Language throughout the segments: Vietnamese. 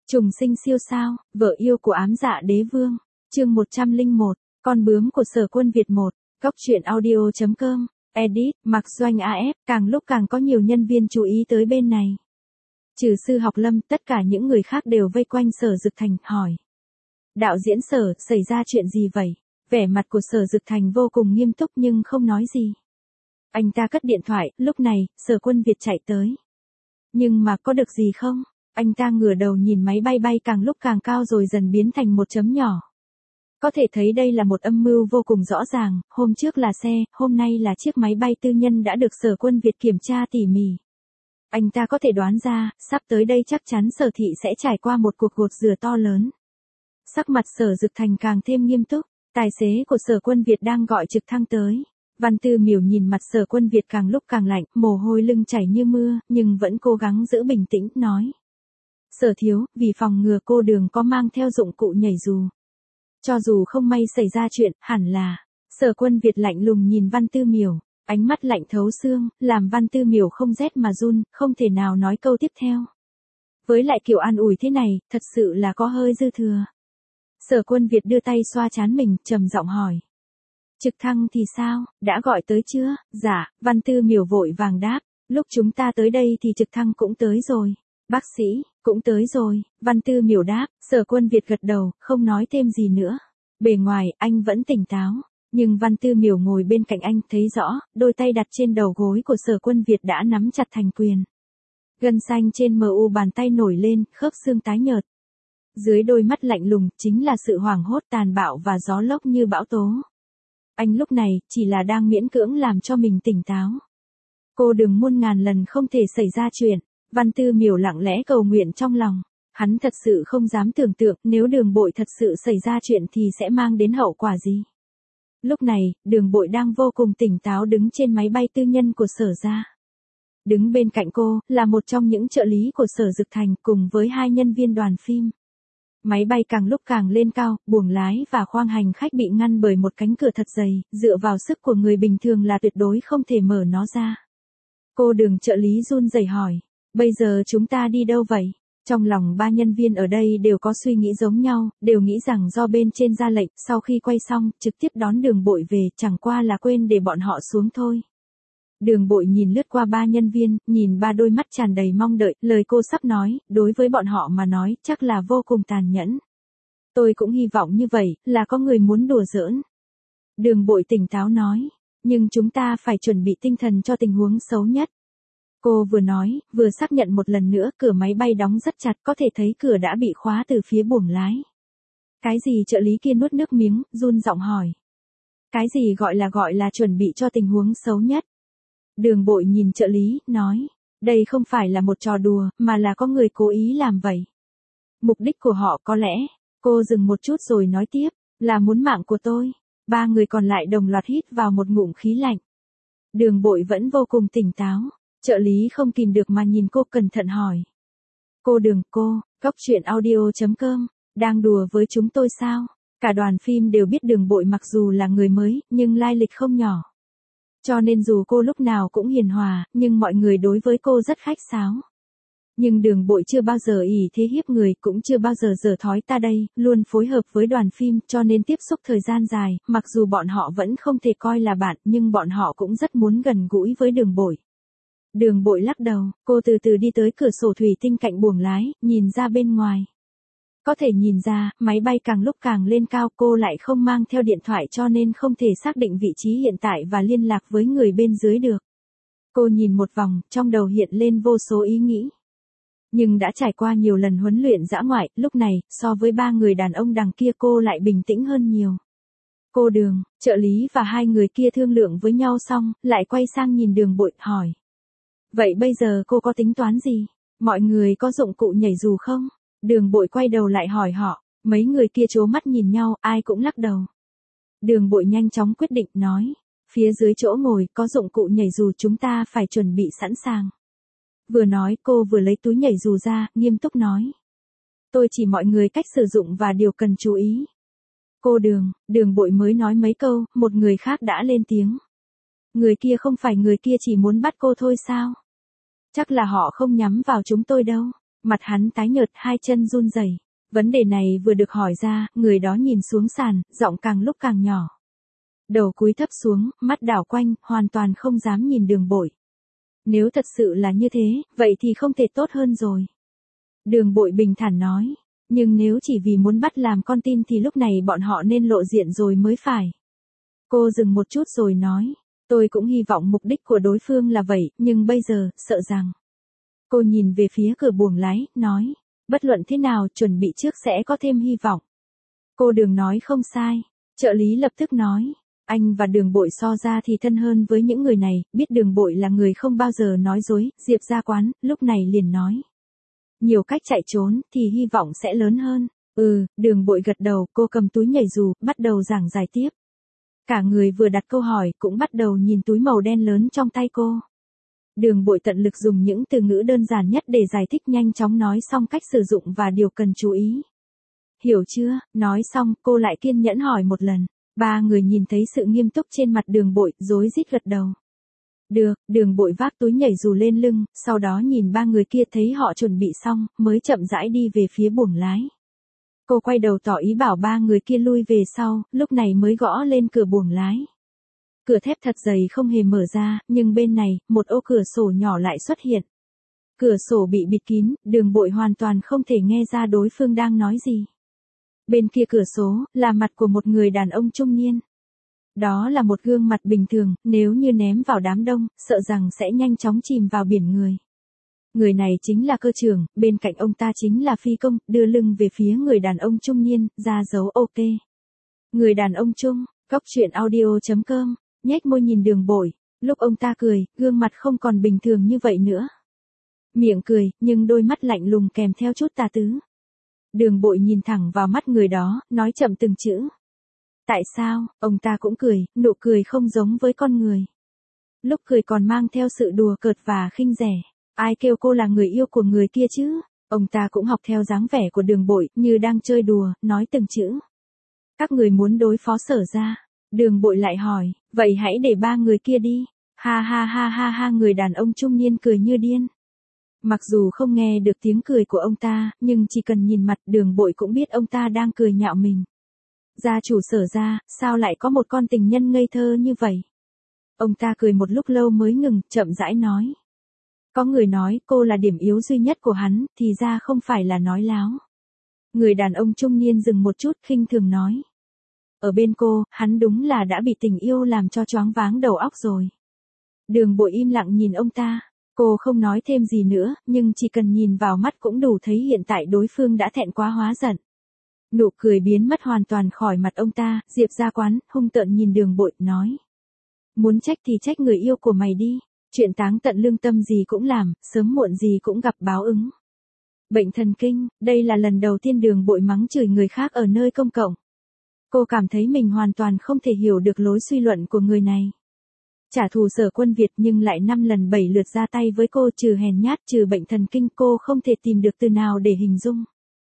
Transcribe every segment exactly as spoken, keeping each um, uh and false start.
Trùng sinh siêu sao, vợ yêu của ám dạ đế vương. Chương một trăm lẻ một, con bướm của Sở Quân Việt một, góc truyện audio chấm com, edit, Mạc Doanh a ép, càng lúc càng có nhiều nhân viên chú ý tới bên này. Trừ Sư Học Lâm, tất cả những người khác đều vây quanh Sở Dực Thành, hỏi. Đạo diễn Sở, xảy ra chuyện gì vậy? Vẻ mặt của Sở Dực Thành vô cùng nghiêm túc nhưng không nói gì. Anh ta cất điện thoại, lúc này, Sở Quân Việt chạy tới. Nhưng mà có được gì không? Anh ta ngửa đầu nhìn máy bay bay càng lúc càng cao rồi dần biến thành một chấm nhỏ. Có thể thấy đây là một âm mưu vô cùng rõ ràng, hôm trước là xe, hôm nay là chiếc máy bay tư nhân đã được Sở Quân Việt kiểm tra tỉ mỉ. Anh ta có thể đoán ra, sắp tới đây chắc chắn Sở Thị sẽ trải qua một cuộc gột rửa to lớn. Sắc mặt Sở Dực Thành càng thêm nghiêm túc, tài xế của Sở Quân Việt đang gọi trực thăng tới. Văn Tư Miểu nhìn mặt Sở Quân Việt càng lúc càng lạnh, mồ hôi lưng chảy như mưa, nhưng vẫn cố gắng giữ bình tĩnh, nói. Sở thiếu, vì phòng ngừa cô Đường có mang theo dụng cụ nhảy dù. Cho dù không may xảy ra chuyện, hẳn là. Sở Quân Việt lạnh lùng nhìn Văn Tư Miểu, ánh mắt lạnh thấu xương, làm Văn Tư Miểu không rét mà run, không thể nào nói câu tiếp theo. Với lại kiểu an ủi thế này, thật sự là có hơi dư thừa. Sở Quân Việt đưa tay xoa trán mình, trầm giọng hỏi. Trực thăng thì sao, đã gọi tới chưa? Dạ, Văn Tư Miểu vội vàng đáp, lúc chúng ta tới đây thì trực thăng cũng tới rồi. Bác sĩ, cũng tới rồi, Văn Tư Miểu đáp, Sở Quân Việt gật đầu, không nói thêm gì nữa. Bề ngoài, anh vẫn tỉnh táo, nhưng Văn Tư Miểu ngồi bên cạnh anh thấy rõ, đôi tay đặt trên đầu gối của Sở Quân Việt đã nắm chặt thành quyền. Gân xanh trên mờ u bàn tay nổi lên, khớp xương tái nhợt. Dưới đôi mắt lạnh lùng, chính là sự hoảng hốt tàn bạo và gió lốc như bão tố. Anh lúc này, chỉ là đang miễn cưỡng làm cho mình tỉnh táo. Cô đừng muôn ngàn lần không thể xảy ra chuyện. Văn Tư Miểu lặng lẽ cầu nguyện trong lòng. Hắn thật sự không dám tưởng tượng nếu Đường Bội thật sự xảy ra chuyện thì sẽ mang đến hậu quả gì. Lúc này, Đường Bội đang vô cùng tỉnh táo đứng trên máy bay tư nhân của Sở gia. Đứng bên cạnh cô, là một trong những trợ lý của Sở Dực Thành cùng với hai nhân viên đoàn phim. Máy bay càng lúc càng lên cao, buồng lái và khoang hành khách bị ngăn bởi một cánh cửa thật dày, dựa vào sức của người bình thường là tuyệt đối không thể mở nó ra. Cô Đường trợ lý run rẩy hỏi. Bây giờ chúng ta đi đâu vậy? Trong lòng ba nhân viên ở đây đều có suy nghĩ giống nhau, đều nghĩ rằng do bên trên ra lệnh, sau khi quay xong, trực tiếp đón Đường Bội về, chẳng qua là quên để bọn họ xuống thôi. Đường Bội nhìn lướt qua ba nhân viên, nhìn ba đôi mắt tràn đầy mong đợi, lời cô sắp nói, đối với bọn họ mà nói, chắc là vô cùng tàn nhẫn. Tôi cũng hy vọng như vậy, là có người muốn đùa giỡn. Đường Bội tỉnh táo nói, nhưng chúng ta phải chuẩn bị tinh thần cho tình huống xấu nhất. Cô vừa nói, vừa xác nhận một lần nữa cửa máy bay đóng rất chặt, có thể thấy cửa đã bị khóa từ phía buồng lái. Cái gì? Trợ lý kia nuốt nước miếng, run giọng hỏi. Cái gì gọi là gọi là chuẩn bị cho tình huống xấu nhất? Đường Bội nhìn trợ lý, nói, đây không phải là một trò đùa, mà là có người cố ý làm vậy. Mục đích của họ có lẽ, cô dừng một chút rồi nói tiếp, là muốn mạng của tôi. Ba người còn lại đồng loạt hít vào một ngụm khí lạnh. Đường Bội vẫn vô cùng tỉnh táo. Trợ lý không kìm được mà nhìn cô cẩn thận hỏi. Cô Đường, cô, góc truyện audio chấm com, đang đùa với chúng tôi sao? Cả đoàn phim đều biết Đường Bội mặc dù là người mới, nhưng lai lịch không nhỏ. Cho nên dù cô lúc nào cũng hiền hòa, nhưng mọi người đối với cô rất khách sáo. Nhưng Đường Bội chưa bao giờ ỷ thế hiếp người, cũng chưa bao giờ giở thói ta đây, luôn phối hợp với đoàn phim, cho nên tiếp xúc thời gian dài, mặc dù bọn họ vẫn không thể coi là bạn, nhưng bọn họ cũng rất muốn gần gũi với Đường Bội. Đường Bội lắc đầu, cô từ từ đi tới cửa sổ thủy tinh cạnh buồng lái, nhìn ra bên ngoài. Có thể nhìn ra, máy bay càng lúc càng lên cao, cô lại không mang theo điện thoại cho nên không thể xác định vị trí hiện tại và liên lạc với người bên dưới được. Cô nhìn một vòng, trong đầu hiện lên vô số ý nghĩ. Nhưng đã trải qua nhiều lần huấn luyện dã ngoại, lúc này, so với ba người đàn ông đằng kia cô lại bình tĩnh hơn nhiều. Cô Đường, trợ lý và hai người kia thương lượng với nhau xong, lại quay sang nhìn Đường Bội, hỏi. Vậy bây giờ cô có tính toán gì? Mọi người có dụng cụ nhảy dù không? Đường Bội quay đầu lại hỏi họ, mấy người kia trố mắt nhìn nhau, ai cũng lắc đầu. Đường Bội nhanh chóng quyết định, nói, phía dưới chỗ ngồi có dụng cụ nhảy dù, chúng ta phải chuẩn bị sẵn sàng. Vừa nói cô vừa lấy túi nhảy dù ra, nghiêm túc nói. Tôi chỉ mọi người cách sử dụng và điều cần chú ý. Cô Đường, Đường Bội mới nói mấy câu, một người khác đã lên tiếng. Người kia không phải người kia chỉ muốn bắt cô thôi sao? Chắc là họ không nhắm vào chúng tôi đâu. Mặt hắn tái nhợt, hai chân run rẩy. Vấn đề này vừa được hỏi ra, người đó nhìn xuống sàn, giọng càng lúc càng nhỏ. Đầu cúi thấp xuống, mắt đảo quanh, hoàn toàn không dám nhìn Đường Bội. Nếu thật sự là như thế, vậy thì không thể tốt hơn rồi. Đường Bội bình thản nói. Nhưng nếu chỉ vì muốn bắt làm con tin thì lúc này bọn họ nên lộ diện rồi mới phải. Cô dừng một chút rồi nói. Tôi cũng hy vọng mục đích của đối phương là vậy, nhưng bây giờ, sợ rằng. Cô nhìn về phía cửa buồng lái, nói. Bất luận thế nào, chuẩn bị trước sẽ có thêm hy vọng. Cô Đường nói không sai. Trợ lý lập tức nói. Anh và Đường Bội so ra thì thân hơn với những người này, biết Đường Bội là người không bao giờ nói dối, Diệp Gia Quán, lúc này liền nói. Nhiều cách chạy trốn, thì hy vọng sẽ lớn hơn. Ừ, Đường Bội gật đầu, cô cầm túi nhảy dù, bắt đầu giảng giải tiếp. Cả người vừa đặt câu hỏi, cũng bắt đầu nhìn túi màu đen lớn trong tay cô. Đường Bội tận lực dùng những từ ngữ đơn giản nhất để giải thích, nhanh chóng nói xong cách sử dụng và điều cần chú ý. Hiểu chưa? Nói xong, cô lại kiên nhẫn hỏi một lần. Ba người nhìn thấy sự nghiêm túc trên mặt Đường Bội, rối rít gật đầu. Được, Đường Bội vác túi nhảy dù lên lưng, sau đó nhìn ba người kia thấy họ chuẩn bị xong, mới chậm rãi đi về phía buồng lái. Cô quay đầu tỏ ý bảo ba người kia lui về sau, lúc này mới gõ lên cửa buồng lái. Cửa thép thật dày không hề mở ra, nhưng bên này, một ô cửa sổ nhỏ lại xuất hiện. Cửa sổ bị bịt kín, Đường Bội hoàn toàn không thể nghe ra đối phương đang nói gì. Bên kia cửa sổ, là mặt của một người đàn ông trung niên. Đó là một gương mặt bình thường, nếu như ném vào đám đông, sợ rằng sẽ nhanh chóng chìm vào biển người. Người này chính là cơ trưởng, bên cạnh ông ta chính là phi công, đưa lưng về phía người đàn ông trung niên, ra dấu ok. Người đàn ông trung, góc truyện audio chấm com, nhếch môi nhìn Đường Bội, lúc ông ta cười, gương mặt không còn bình thường như vậy nữa. Miệng cười, nhưng đôi mắt lạnh lùng kèm theo chút tà tứ. Đường Bội nhìn thẳng vào mắt người đó, nói chậm từng chữ. Tại sao? Ông ta cũng cười, nụ cười không giống với con người. Lúc cười còn mang theo sự đùa cợt và khinh rẻ. Ai kêu cô là người yêu của người kia chứ? Ông ta cũng học theo dáng vẻ của Đường Bội, như đang chơi đùa, nói từng chữ. Các người muốn đối phó Sở Gia. Đường Bội lại hỏi, vậy hãy để ba người kia đi. Ha ha ha ha ha, người đàn ông trung niên cười như điên. Mặc dù không nghe được tiếng cười của ông ta, nhưng chỉ cần nhìn mặt Đường Bội cũng biết ông ta đang cười nhạo mình. Gia chủ Sở Gia, sao lại có một con tình nhân ngây thơ như vậy? Ông ta cười một lúc lâu mới ngừng, chậm rãi nói. Có người nói cô là điểm yếu duy nhất của hắn, thì ra không phải là nói láo. Người đàn ông trung niên dừng một chút, khinh thường nói. Ở bên cô, hắn đúng là đã bị tình yêu làm cho choáng váng đầu óc rồi. Đường Bội im lặng nhìn ông ta. Cô không nói thêm gì nữa, nhưng chỉ cần nhìn vào mắt cũng đủ thấy hiện tại đối phương đã thẹn quá hóa giận. Nụ cười biến mất hoàn toàn khỏi mặt ông ta, Diệp Gia Quán, hung tợn nhìn Đường Bội, nói. Muốn trách thì trách người yêu của mày đi, chuyện táng tận lương tâm gì cũng làm, sớm muộn gì cũng gặp báo ứng. Bệnh thần kinh, đây là lần đầu tiên Đường Bội mắng chửi người khác ở nơi công cộng. Cô cảm thấy mình hoàn toàn không thể hiểu được lối suy luận của người này. Trả thù Sở Quân Việt nhưng lại năm lần bảy lượt ra tay với cô, trừ hèn nhát, trừ bệnh thần kinh, cô không thể tìm được từ nào để hình dung.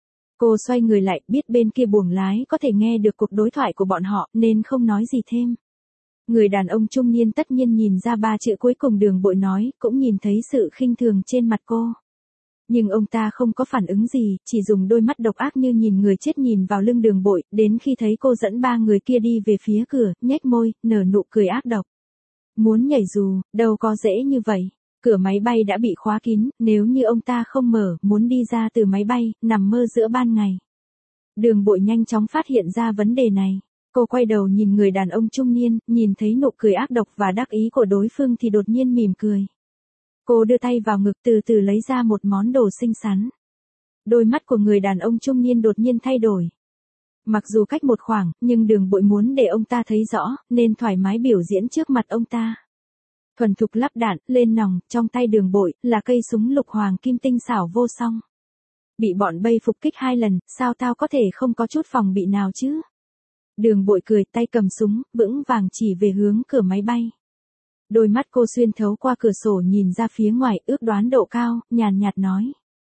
Cô xoay người lại, biết bên kia buồng lái có thể nghe được cuộc đối thoại của bọn họ, nên không nói gì thêm. Người đàn ông trung niên tất nhiên nhìn ra ba chữ cuối cùng Đường Bội nói, cũng nhìn thấy sự khinh thường trên mặt cô. Nhưng ông ta không có phản ứng gì, chỉ dùng đôi mắt độc ác như nhìn người chết nhìn vào lưng Đường Bội, đến khi thấy cô dẫn ba người kia đi về phía cửa, nhếch môi, nở nụ cười ác độc. Muốn nhảy dù, đâu có dễ như vậy. Cửa máy bay đã bị khóa kín, nếu như ông ta không mở, muốn đi ra từ máy bay, nằm mơ giữa ban ngày. Đường Bội nhanh chóng phát hiện ra vấn đề này. Cô quay đầu nhìn người đàn ông trung niên, nhìn thấy nụ cười ác độc và đắc ý của đối phương thì đột nhiên mỉm cười. Cô đưa tay vào ngực, từ từ lấy ra một món đồ xinh xắn. Đôi mắt của người đàn ông trung niên đột nhiên thay đổi. Mặc dù cách một khoảng, nhưng Đường Bội muốn để ông ta thấy rõ, nên thoải mái biểu diễn trước mặt ông ta. Thuần thục lắp đạn, lên nòng, trong tay Đường Bội, là cây súng lục hoàng kim tinh xảo vô song. Bị bọn Bay phục kích hai lần, sao tao có thể không có chút phòng bị nào chứ? Đường Bội cười, tay cầm súng, vững vàng chỉ về hướng cửa máy bay. Đôi mắt cô xuyên thấu qua cửa sổ nhìn ra phía ngoài, ước đoán độ cao, nhàn nhạt nói.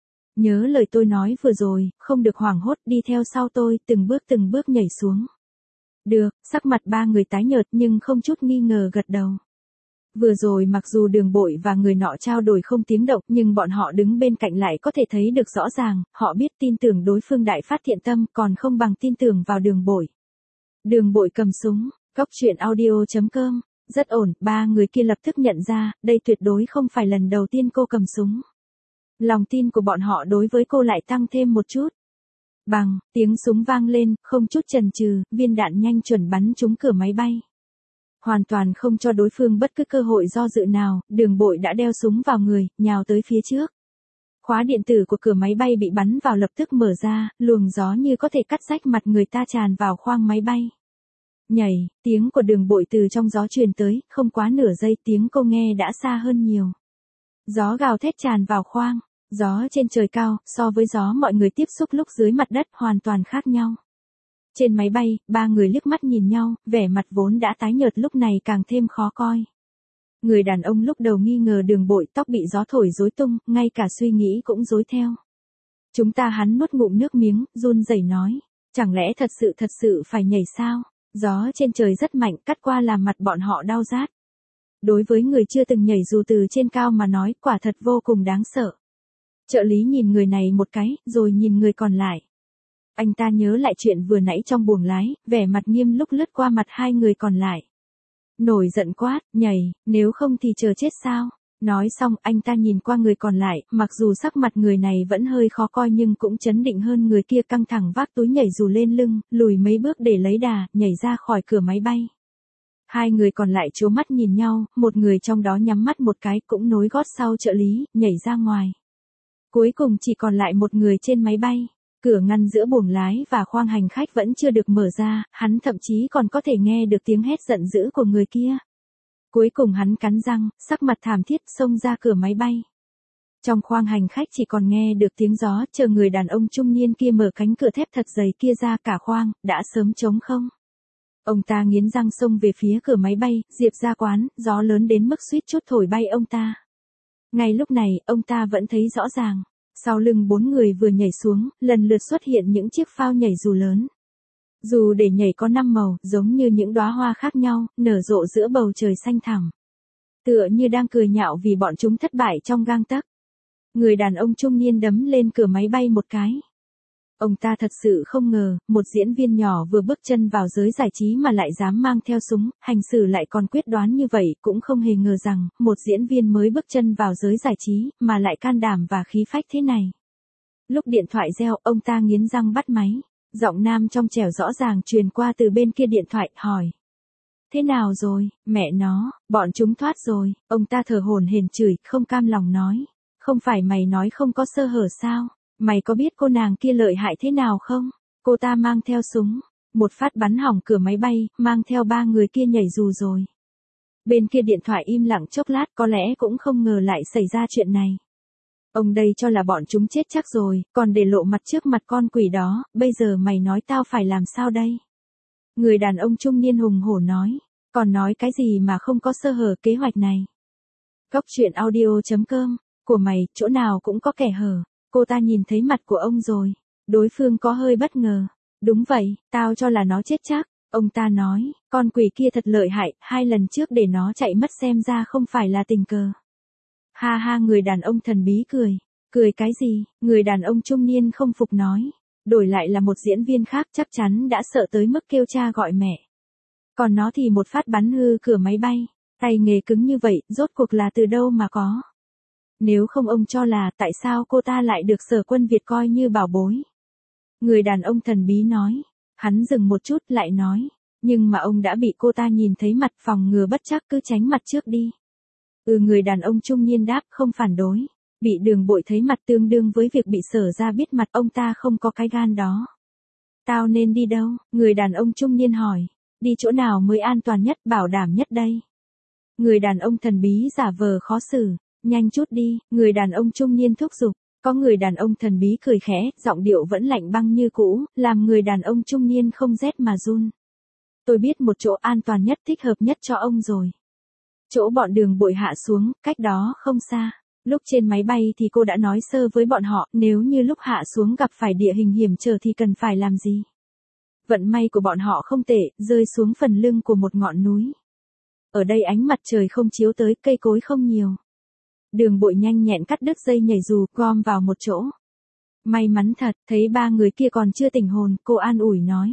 Nhớ lời tôi nói vừa rồi, không được hoảng hốt, đi theo sau tôi, từng bước từng bước nhảy xuống. Được, sắc mặt ba người tái nhợt nhưng không chút nghi ngờ gật đầu. Vừa rồi mặc dù Đường Bội và người nọ trao đổi không tiếng động, nhưng bọn họ đứng bên cạnh lại có thể thấy được rõ ràng, họ biết tin tưởng đối phương đại phát thiện tâm, còn không bằng tin tưởng vào Đường Bội. Đường Bội cầm súng, Cóc truyện audio chấm com, rất ổn, ba người kia lập tức nhận ra, đây tuyệt đối không phải lần đầu tiên cô cầm súng. Lòng tin của bọn họ đối với cô lại tăng thêm một chút. Bằng, tiếng súng vang lên, không chút chần chừ, viên đạn nhanh chuẩn bắn trúng cửa máy bay. Hoàn toàn không cho đối phương bất cứ cơ hội do dự nào, Đường Bội đã đeo súng vào người, nhào tới phía trước. Khóa điện tử của cửa máy bay bị bắn vào lập tức mở ra, luồng gió như có thể cắt rách mặt người ta tràn vào khoang máy bay. Nhảy, tiếng của Đường Bội từ trong gió truyền tới, không quá nửa giây tiếng cô nghe đã xa hơn nhiều. Gió gào thét tràn vào khoang, gió trên trời cao, so với gió mọi người tiếp xúc lúc dưới mặt đất hoàn toàn khác nhau. Trên máy bay, ba người liếc mắt nhìn nhau, vẻ mặt vốn đã tái nhợt lúc này càng thêm khó coi. Người đàn ông lúc đầu nghi ngờ Đường Bội, tóc bị gió thổi rối tung, ngay cả suy nghĩ cũng rối theo. Chúng ta hắn nuốt ngụm nước miếng, run rẩy nói, chẳng lẽ thật sự thật sự phải nhảy sao? Gió trên trời rất mạnh, cắt qua làm mặt bọn họ đau rát. Đối với người chưa từng nhảy dù từ trên cao mà nói, quả thật vô cùng đáng sợ. Trợ lý nhìn người này một cái, rồi nhìn người còn lại. Anh ta nhớ lại chuyện vừa nãy trong buồng lái, vẻ mặt nghiêm lúc lướt qua mặt hai người còn lại. Nổi giận quát, nhảy, nếu không thì chờ chết sao? Nói xong, anh ta nhìn qua người còn lại, mặc dù sắc mặt người này vẫn hơi khó coi nhưng cũng chấn định hơn người kia, căng thẳng vác túi nhảy dù lên lưng, lùi mấy bước để lấy đà, nhảy ra khỏi cửa máy bay. Hai người còn lại trố mắt nhìn nhau, một người trong đó nhắm mắt một cái cũng nối gót sau trợ lý, nhảy ra ngoài. Cuối cùng chỉ còn lại một người trên máy bay. Cửa ngăn giữa buồng lái và khoang hành khách vẫn chưa được mở ra, hắn thậm chí còn có thể nghe được tiếng hét giận dữ của người kia. Cuối cùng hắn cắn răng, sắc mặt thảm thiết xông ra cửa máy bay. Trong khoang hành khách chỉ còn nghe được tiếng gió, chờ người đàn ông trung niên kia mở cánh cửa thép thật dày kia ra, cả khoang đã sớm trống không. Ông ta nghiến răng xông về phía cửa máy bay, Diệp ra quán, gió lớn đến mức suýt chút thổi bay ông ta. Ngay lúc này, ông ta vẫn thấy rõ ràng. Sau lưng bốn người vừa nhảy xuống, lần lượt xuất hiện những chiếc phao nhảy dù lớn. Dù để nhảy có năm màu, giống như những đóa hoa khác nhau, nở rộ giữa bầu trời xanh thẳm. Tựa như đang cười nhạo vì bọn chúng thất bại trong gang tấc. Người đàn ông trung niên đấm lên cửa máy bay một cái. Ông ta thật sự không ngờ, một diễn viên nhỏ vừa bước chân vào giới giải trí mà lại dám mang theo súng, hành xử lại còn quyết đoán như vậy, cũng không hề ngờ rằng, một diễn viên mới bước chân vào giới giải trí, mà lại can đảm và khí phách thế này. Lúc điện thoại reo, ông ta nghiến răng bắt máy. Giọng nam trong trẻo rõ ràng truyền qua từ bên kia điện thoại, hỏi. Thế nào rồi, mẹ nó, bọn chúng thoát rồi, ông ta thở hổn hển chửi, không cam lòng nói. Không phải mày nói không có sơ hở sao? Mày có biết cô nàng kia lợi hại thế nào không? Cô ta mang theo súng, một phát bắn hỏng cửa máy bay, mang theo ba người kia nhảy dù rồi. Bên kia điện thoại im lặng chốc lát, có lẽ cũng không ngờ lại xảy ra chuyện này. Ông đây cho là bọn chúng chết chắc rồi, còn để lộ mặt trước mặt con quỷ đó, bây giờ mày nói tao phải làm sao đây? Người đàn ông trung niên hùng hổ nói, còn nói cái gì mà không có sơ hở kế hoạch này? Cóc truyện audio chấm com, của mày, chỗ nào cũng có kẻ hở. Cô ta nhìn thấy mặt của ông rồi. Đối phương có hơi bất ngờ. Đúng vậy, tao cho là nó chết chắc. Ông ta nói, con quỷ kia thật lợi hại, hai lần trước để nó chạy mất xem ra không phải là tình cờ. Ha ha, người đàn ông thần bí cười. Cười cái gì? Người đàn ông trung niên không phục nói. Đổi lại là một diễn viên khác chắc chắn đã sợ tới mức kêu cha gọi mẹ. Còn nó thì một phát bắn hư cửa máy bay. Tay nghề cứng như vậy, rốt cuộc là từ đâu mà có? Nếu không ông cho là tại sao cô ta lại được Sở Quân Việt coi như bảo bối? Người đàn ông thần bí nói. Hắn dừng một chút lại nói. Nhưng mà ông đã bị cô ta nhìn thấy mặt, phòng ngừa bất trắc cứ tránh mặt trước đi. Ừ, người đàn ông trung niên đáp, không phản đối. Bị Đường Bội thấy mặt tương đương với việc bị Sở ra biết mặt, ông ta không có cái gan đó. Tao nên đi đâu? Người đàn ông trung niên hỏi. Đi chỗ nào mới an toàn nhất, bảo đảm nhất đây? Người đàn ông thần bí giả vờ khó xử. Nhanh chút đi, người đàn ông trung niên thúc giục. Có người đàn ông thần bí cười khẽ, giọng điệu vẫn lạnh băng như cũ, làm người đàn ông trung niên không rét mà run. Tôi biết một chỗ an toàn nhất, thích hợp nhất cho ông rồi. Chỗ bọn Đường Bội hạ xuống, cách đó không xa. Lúc trên máy bay thì cô đã nói sơ với bọn họ, nếu như lúc hạ xuống gặp phải địa hình hiểm trở thì cần phải làm gì. Vận may của bọn họ không tệ, rơi xuống phần lưng của một ngọn núi. Ở đây ánh mặt trời không chiếu tới, cây cối không nhiều. Đường Bội nhanh nhẹn cắt đứt dây nhảy dù, gom vào một chỗ. May mắn thật, thấy ba người kia còn chưa tỉnh hồn, cô an ủi nói.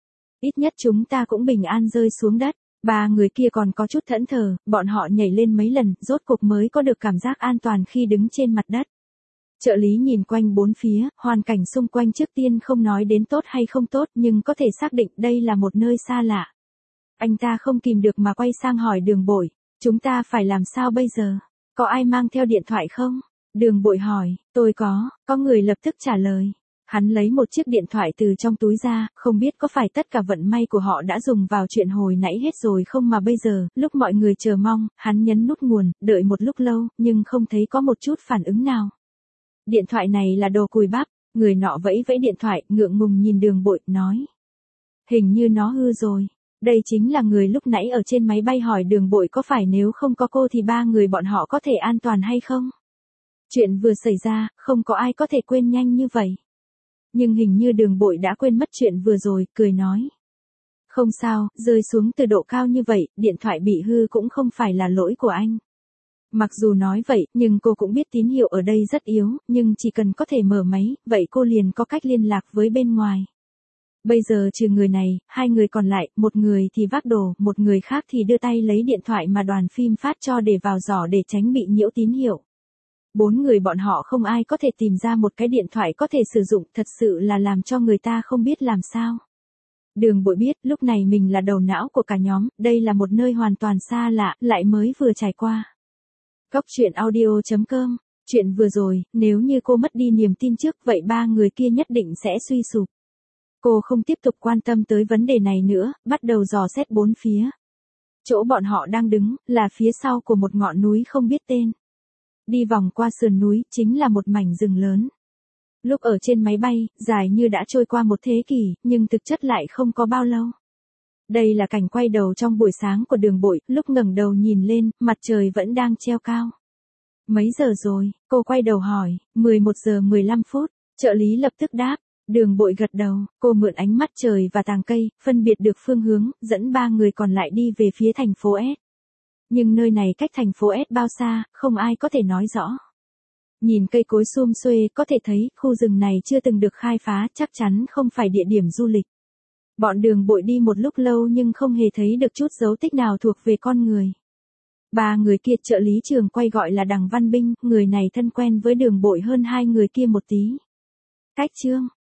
Ít nhất chúng ta cũng bình an rơi xuống đất. Ba người kia còn có chút thẫn thờ, bọn họ nhảy lên mấy lần, rốt cục mới có được cảm giác an toàn khi đứng trên mặt đất. Trợ lý nhìn quanh bốn phía, hoàn cảnh xung quanh trước tiên không nói đến tốt hay không tốt nhưng có thể xác định đây là một nơi xa lạ. Anh ta không kìm được mà quay sang hỏi Đường Bội, chúng ta phải làm sao bây giờ? Có ai mang theo điện thoại không? Đường Bội hỏi, tôi có, có người lập tức trả lời. Hắn lấy một chiếc điện thoại từ trong túi ra, không biết có phải tất cả vận may của họ đã dùng vào chuyện hồi nãy hết rồi không mà bây giờ, lúc mọi người chờ mong, hắn nhấn nút nguồn, đợi một lúc lâu, nhưng không thấy có một chút phản ứng nào. Điện thoại này là đồ cùi bắp, người nọ vẫy vẫy điện thoại, ngượng ngùng nhìn Đường Bội, nói. Hình như nó hư rồi. Đây chính là người lúc nãy ở trên máy bay hỏi Đường Bội có phải nếu không có cô thì ba người bọn họ có thể an toàn hay không? Chuyện vừa xảy ra, không có ai có thể quên nhanh như vậy. Nhưng hình như Đường Bội đã quên mất chuyện vừa rồi, cười nói. Không sao, rơi xuống từ độ cao như vậy, điện thoại bị hư cũng không phải là lỗi của anh. Mặc dù nói vậy, nhưng cô cũng biết tín hiệu ở đây rất yếu, nhưng chỉ cần có thể mở máy, vậy cô liền có cách liên lạc với bên ngoài. Bây giờ trừ người này, hai người còn lại, một người thì vác đồ, một người khác thì đưa tay lấy điện thoại mà đoàn phim phát cho để vào giỏ để tránh bị nhiễu tín hiệu. Bốn người bọn họ không ai có thể tìm ra một cái điện thoại có thể sử dụng, thật sự là làm cho người ta không biết làm sao. Đường Bội biết, lúc này mình là đầu não của cả nhóm, đây là một nơi hoàn toàn xa lạ, lại mới vừa trải qua. Góc truyện audio chấm com, chuyện vừa rồi, nếu như cô mất đi niềm tin trước, vậy ba người kia nhất định sẽ suy sụp. Cô không tiếp tục quan tâm tới vấn đề này nữa, bắt đầu dò xét bốn phía. Chỗ bọn họ đang đứng, là phía sau của một ngọn núi không biết tên. Đi vòng qua sườn núi, chính là một mảnh rừng lớn. Lúc ở trên máy bay, dài như đã trôi qua một thế kỷ, nhưng thực chất lại không có bao lâu. Đây là cảnh quay đầu trong buổi sáng của Đường Bội, lúc ngẩng đầu nhìn lên, mặt trời vẫn đang treo cao. Mấy giờ rồi, cô quay đầu hỏi, mười một giờ mười lăm phút, trợ lý lập tức đáp. Đường Bội gật đầu, cô mượn ánh mắt trời và tàng cây, phân biệt được phương hướng, dẫn ba người còn lại đi về phía thành phố S. Nhưng nơi này cách thành phố S bao xa, không ai có thể nói rõ. Nhìn cây cối sum xuê, có thể thấy, khu rừng này chưa từng được khai phá, chắc chắn không phải địa điểm du lịch. Bọn Đường Bội đi một lúc lâu nhưng không hề thấy được chút dấu tích nào thuộc về con người. Ba người kia trợ lý trường quay gọi là Đằng Văn Binh, người này thân quen với Đường Bội hơn hai người kia một tí. Cách chương